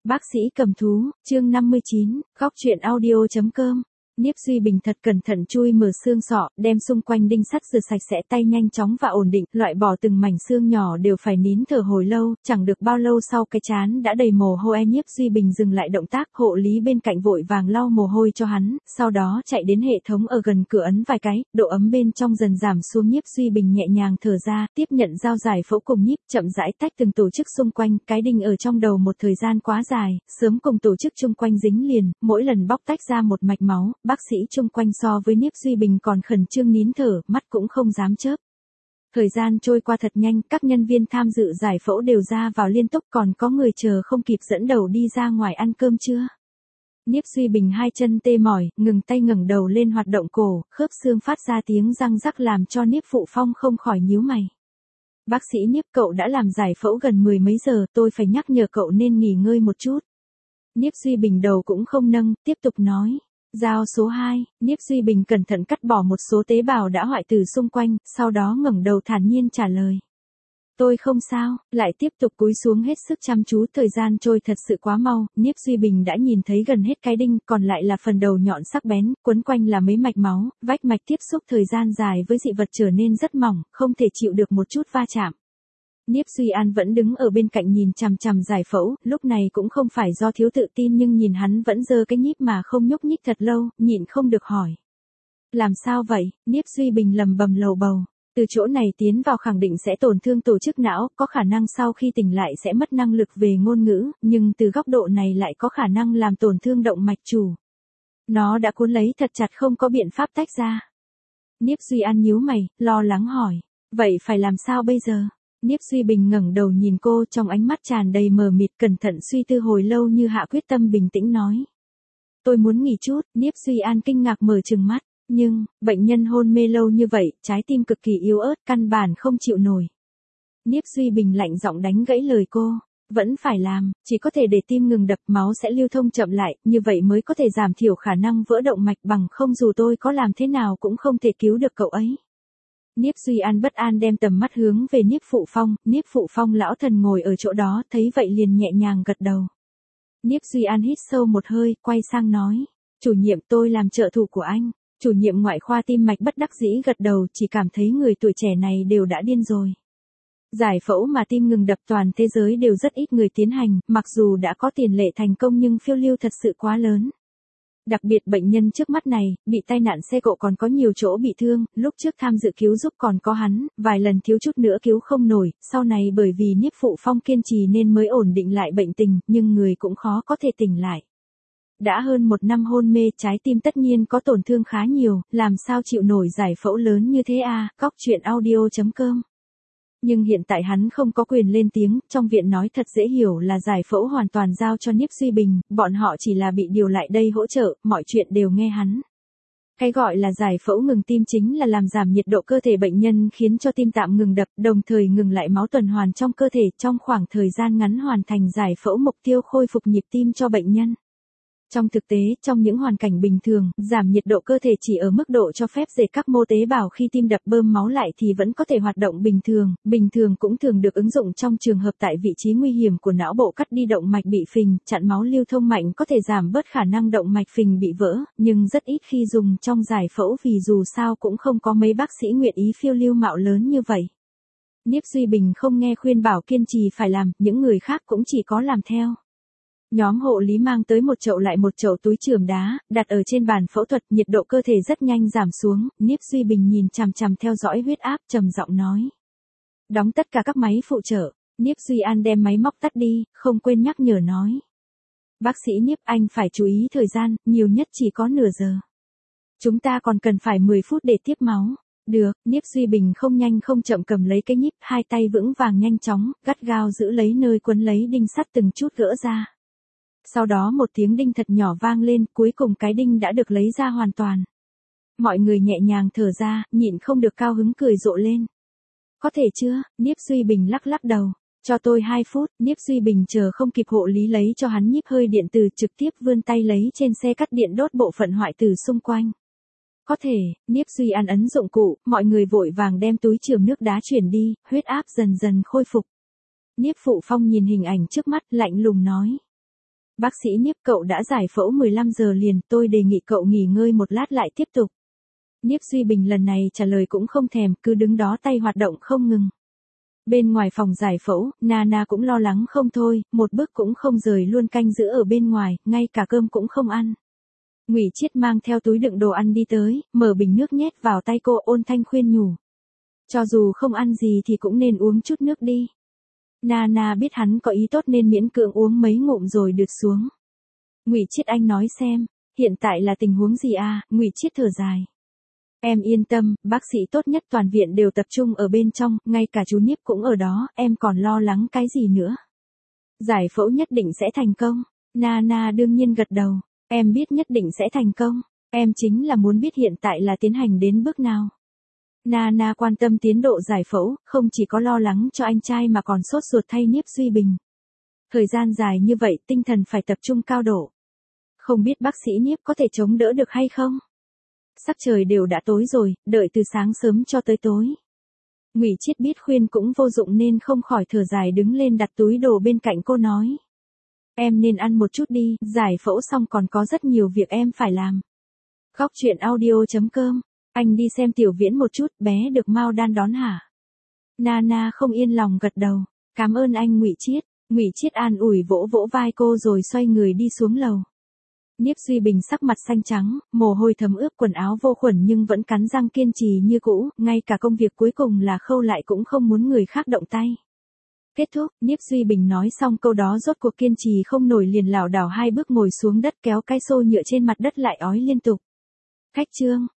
Bác sĩ cầm thú, chương 59, góc truyện audio.com. Niếp Duy Bình thật cẩn thận chui mở xương sọ, đem xung quanh đinh sắt rửa sạch sẽ tay nhanh chóng và ổn định, loại bỏ từng mảnh xương nhỏ đều phải nín thở hồi lâu, chẳng được bao lâu sau cái trán đã đầy mồ hôi. Niếp Duy Bình dừng lại động tác, hộ lý bên cạnh vội vàng lau mồ hôi cho hắn, sau đó chạy đến hệ thống ở gần cửa ấn vài cái, độ ấm bên trong dần giảm xuống. Niếp Duy Bình nhẹ nhàng thở ra, tiếp nhận dao giải phẫu cùng nhíp, chậm rãi tách từng tổ chức xung quanh, cái đinh ở trong đầu một thời gian quá dài, sớm cùng tổ chức chung quanh dính liền, mỗi lần bóc tách ra một mạch máu, bác sĩ chung quanh so với Niếp Duy Bình còn khẩn trương nín thở, mắt cũng không dám chớp. Thời gian trôi qua thật nhanh, các nhân viên tham dự giải phẫu đều ra vào liên tục, còn có người chờ không kịp dẫn đầu đi ra ngoài ăn cơm trưa. Niếp Duy Bình hai chân tê mỏi, ngừng tay ngẩng đầu lên hoạt động cổ, khớp xương phát ra tiếng răng rắc làm cho Niếp Phụ Phong không khỏi nhíu mày. Bác sĩ Niếp, cậu đã làm giải phẫu gần 10 mấy giờ, tôi phải nhắc nhở cậu nên nghỉ ngơi một chút. Niếp Duy Bình đầu cũng không nâng, tiếp tục nói. Dao số 2, Niếp Duy Bình cẩn thận cắt bỏ một số tế bào đã hoại tử xung quanh, sau đó ngẩng đầu thản nhiên trả lời. Tôi không sao, lại tiếp tục cúi xuống hết sức chăm chú. Thời gian trôi thật sự quá mau, Niếp Duy Bình đã nhìn thấy gần hết cái đinh, còn lại là phần đầu nhọn sắc bén, quấn quanh là mấy mạch máu, vách mạch tiếp xúc thời gian dài với dị vật trở nên rất mỏng, không thể chịu được một chút va chạm. Niếp Duy An vẫn đứng ở bên cạnh nhìn chằm chằm giải phẫu, lúc này cũng không phải do thiếu tự tin nhưng nhìn hắn vẫn giơ cái nhíp mà không nhúc nhích thật lâu, nhịn không được hỏi. Làm sao vậy? Niếp Duy Bình lầm bầm lầu bầu. Từ chỗ này tiến vào khẳng định sẽ tổn thương tổ chức não, có khả năng sau khi tỉnh lại sẽ mất năng lực về ngôn ngữ, nhưng từ góc độ này lại có khả năng làm tổn thương động mạch chủ. Nó đã cuốn lấy thật chặt, không có biện pháp tách ra. Niếp Duy An nhíu mày, lo lắng hỏi. Vậy phải làm sao bây giờ? Niếp Duy Bình ngẩng đầu nhìn cô, trong ánh mắt tràn đầy mờ mịt, cẩn thận suy tư hồi lâu như hạ quyết tâm bình tĩnh nói. Tôi muốn nghỉ chút. Niếp Duy An kinh ngạc mở trừng mắt. Nhưng, bệnh nhân hôn mê lâu như vậy, trái tim cực kỳ yếu ớt, căn bản không chịu nổi. Niếp Duy Bình lạnh giọng đánh gãy lời cô. Vẫn phải làm, chỉ có thể để tim ngừng đập, máu sẽ lưu thông chậm lại, như vậy mới có thể giảm thiểu khả năng vỡ động mạch, bằng không dù tôi có làm thế nào cũng không thể cứu được cậu ấy. Niếp Duy An bất an đem tầm mắt hướng về Niếp Phụ Phong, Niếp Phụ Phong lão thần ngồi ở chỗ đó, thấy vậy liền nhẹ nhàng gật đầu. Niếp Duy An hít sâu một hơi, quay sang nói, chủ nhiệm, tôi làm trợ thủ của anh. Chủ nhiệm ngoại khoa tim mạch bất đắc dĩ gật đầu, chỉ cảm thấy người tuổi trẻ này đều đã điên rồi. Giải phẫu mà tim ngừng đập toàn thế giới đều rất ít người tiến hành, mặc dù đã có tiền lệ thành công nhưng phiêu lưu thật sự quá lớn. Đặc biệt bệnh nhân trước mắt này, bị tai nạn xe cộ còn có nhiều chỗ bị thương, lúc trước tham dự cứu giúp còn có hắn, vài lần thiếu chút nữa cứu không nổi, sau này bởi vì Niếp Phụ Phong kiên trì nên mới ổn định lại bệnh tình, nhưng người cũng khó có thể tỉnh lại. Đã hơn 1 năm hôn mê, trái tim tất nhiên có tổn thương khá nhiều, làm sao chịu nổi giải phẫu lớn như thế à, góc truyện audio.com. Nhưng hiện tại hắn không có quyền lên tiếng, trong viện nói thật dễ hiểu là giải phẫu hoàn toàn giao cho Niếp Duy Bình, bọn họ chỉ là bị điều lại đây hỗ trợ, mọi chuyện đều nghe hắn. Cái gọi là giải phẫu ngừng tim chính là làm giảm nhiệt độ cơ thể bệnh nhân khiến cho tim tạm ngừng đập, đồng thời ngừng lại máu tuần hoàn trong cơ thể, trong khoảng thời gian ngắn hoàn thành giải phẫu, mục tiêu khôi phục nhịp tim cho bệnh nhân. Trong thực tế, trong những hoàn cảnh bình thường, giảm nhiệt độ cơ thể chỉ ở mức độ cho phép để các mô tế bào khi tim đập bơm máu lại thì vẫn có thể hoạt động bình thường cũng thường được ứng dụng trong trường hợp tại vị trí nguy hiểm của não bộ, cắt đi động mạch bị phình, chặn máu lưu thông mạnh có thể giảm bớt khả năng động mạch phình bị vỡ, nhưng rất ít khi dùng trong giải phẫu vì dù sao cũng không có mấy bác sĩ nguyện ý phiêu lưu mạo lớn như vậy. Niếp Duy Bình không nghe khuyên bảo, kiên trì phải làm, những người khác cũng chỉ có làm theo. Nhóm hộ lý mang tới một chậu lại một chậu túi chườm đá, đặt ở trên bàn phẫu thuật, nhiệt độ cơ thể rất nhanh giảm xuống, Niếp Duy Bình nhìn chằm chằm theo dõi huyết áp, trầm giọng nói. Đóng tất cả các máy phụ trợ. Niếp Duy An đem máy móc tắt đi, không quên nhắc nhở nói. Bác sĩ Niếp, anh phải chú ý thời gian, nhiều nhất chỉ có nửa giờ. Chúng ta còn cần phải 10 phút để tiếp máu. Được, Niếp Duy Bình không nhanh không chậm cầm lấy cái nhíp, hai tay vững vàng nhanh chóng, gắt gao giữ lấy nơi quấn lấy đinh sắt từng chút gỡ ra. Sau đó một tiếng đinh thật nhỏ vang lên, cuối cùng cái đinh đã được lấy ra hoàn toàn. Mọi người nhẹ nhàng thở ra, nhịn không được cao hứng cười rộ lên. Có thể chưa? Niếp Duy Bình lắc lắc đầu. Cho tôi 2 phút, Niếp Duy Bình chờ không kịp hộ lý lấy cho hắn nhíp hơi điện từ, trực tiếp vươn tay lấy trên xe cắt điện đốt bộ phận hoại tử xung quanh. Có thể, Niếp Duy An ấn dụng cụ, mọi người vội vàng đem túi chườm nước đá chuyển đi, huyết áp dần dần khôi phục. Niếp Phụ Phong nhìn hình ảnh trước mắt, lạnh lùng nói. Bác sĩ Niếp, cậu đã giải phẫu 15 giờ liền, tôi đề nghị cậu nghỉ ngơi một lát lại tiếp tục. Niếp Duy Bình lần này trả lời cũng không thèm, cứ đứng đó tay hoạt động không ngừng. Bên ngoài phòng giải phẫu, Nana cũng lo lắng không thôi, một bước cũng không rời luôn canh giữ ở bên ngoài, ngay cả cơm cũng không ăn. Ngụy Chiết mang theo túi đựng đồ ăn đi tới, mở bình nước nhét vào tay cô, ôn thanh khuyên nhủ. Cho dù không ăn gì thì cũng nên uống chút nước đi. Nana biết hắn có ý tốt nên miễn cưỡng uống mấy ngụm rồi đượt xuống. Ngụy Chiết, anh nói xem, hiện tại là tình huống gì à? Ngụy Chiết thở dài. Em yên tâm, bác sĩ tốt nhất toàn viện đều tập trung ở bên trong, ngay cả chú Niếp cũng ở đó, em còn lo lắng cái gì nữa. Giải phẫu nhất định sẽ thành công. Nana đương nhiên gật đầu, em biết nhất định sẽ thành công, em chính là muốn biết hiện tại là tiến hành đến bước nào. Nana quan tâm tiến độ giải phẫu, không chỉ có lo lắng cho anh trai mà còn sốt ruột thay Niếp Duy Bình. Thời gian dài như vậy, tinh thần phải tập trung cao độ. Không biết bác sĩ Niếp có thể chống đỡ được hay không? Sắc trời đều đã tối rồi, đợi từ sáng sớm cho tới tối. Ngụy Chiết biết khuyên cũng vô dụng nên không khỏi thở dài đứng lên đặt túi đồ bên cạnh cô nói. Em nên ăn một chút đi, giải phẫu xong còn có rất nhiều việc em phải làm. Góc truyện audio.com, anh đi xem Tiểu Viễn một chút, bé được Mao Đan đón hả? Nana không yên lòng gật đầu, cảm ơn anh Ngụy Chiết. Ngụy Chiết an ủi vỗ vỗ vai cô rồi xoay người đi xuống lầu. Niếp Duy Bình sắc mặt xanh trắng, mồ hôi thấm ướt quần áo vô khuẩn nhưng vẫn cắn răng kiên trì như cũ, ngay cả công việc cuối cùng là khâu lại cũng không muốn người khác động tay. Kết thúc, Niếp Duy Bình nói xong câu đó rốt cuộc kiên trì không nổi liền lảo đảo 2 bước ngồi xuống đất kéo cái xô nhựa trên mặt đất lại ói liên tục. Khách trương,